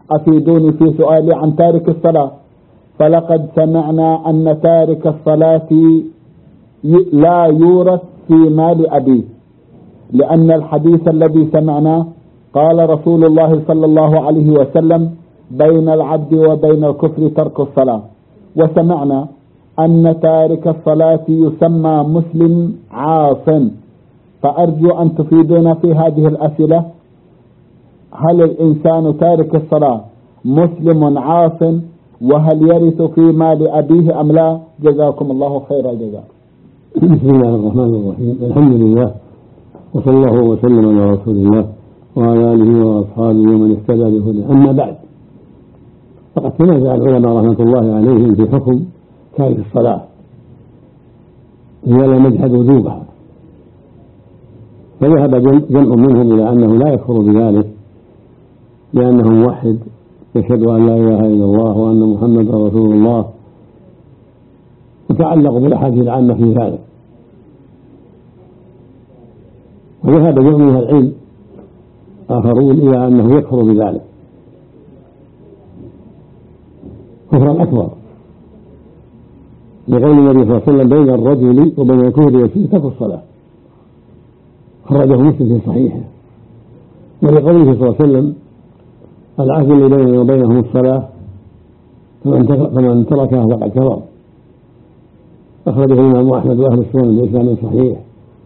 أفيدوني في سؤالي عن تارك الصلاة. فلقد سمعنا أن تارك الصلاة لا يورث في مال أبيه، لأن الحديث الذي سمعناه قال رسول الله صلى الله عليه وسلم: بين العبد وبين الكفر ترك الصلاة. وسمعنا أن تارك الصلاة يسمى مسلم عاص. فأرجو أن تفيدونا في هذه الأسئلة: هل الإنسان تارك الصلاة مسلم عاص؟ وهل يرث في مال أبيه أم لا؟ جزاكم الله خير الجزاء. بسم الله الرحمن الرحيم. الحمد لله، وصلى الله وسلم على رسول الله وعلى آله وأصحابه ومن اهتدى بهداه. أما بعد، فقد تنازع العلماء رحمة الله عليهم في حكم تارك الصلاة إذا لم يجحد وجوبها، فذهب جمع منهم إلى أنه لا يكفر بذلك لأنه موحد يشهد أن لا إله إلا الله وأن محمدا رسول الله، وتعلقوا بالأحاديث العامة في ذلك. وذهب جمع من العلم آخرون إلى أنه يكفر بذلك كفرا أكبر، لقول النبي صلى الله عليه وسلم: بين الرجل وبين الكفر والشرك ترك الصلاة، خرجه مسلم في صحيحه. ولقوله صلى الله عليه وسلم: العهد الذي بيننا وبينهم الصلاة فمن تركها فقد كفر، أخرجه الإمام أحمد وأهل السنن بإسناد صحيح.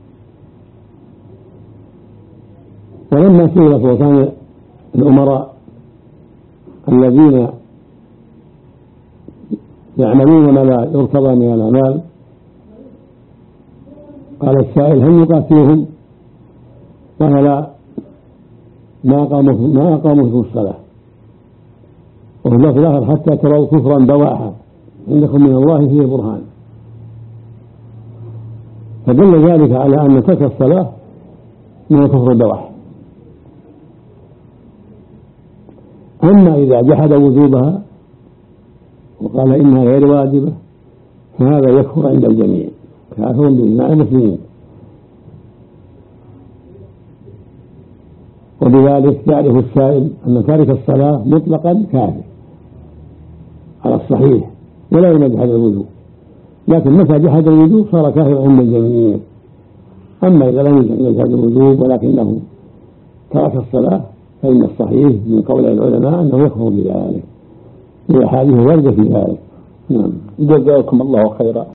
ولما سئل صلى الله عليه وسلم الأمراء الذين يعملون ما لا يرتضى من الأعمال، قال السائل: هل نقاتلهم؟ قال: لا، ما أقاموا في الصلاة. وفي اللفظ الآخر: حتى تروا كفرا بواحا عندكم من الله فيه برهان. فدل ذلك على أن ترك الصلاة من الكفر البواح. أما إذا جحد وجوبها وقال إنها غير واجبة فهذا يكفر عند الجميع، كافر بإجماع المسلمين. وبذلك يعرف السائل أن تارك الصلاة مطلقا كافر على الصحيح ولا يجحد الوجوب، لكن متى جحد الوجوب صار كافر عند الجميع. أما إذا لم يجحد الوجوب ولكنه ترك الصلاة فإن الصحيح من قول العلماء أنه يكفر بذلك، والأحاديث واردة في ذلك. نعم. جزاكم الله خيرا.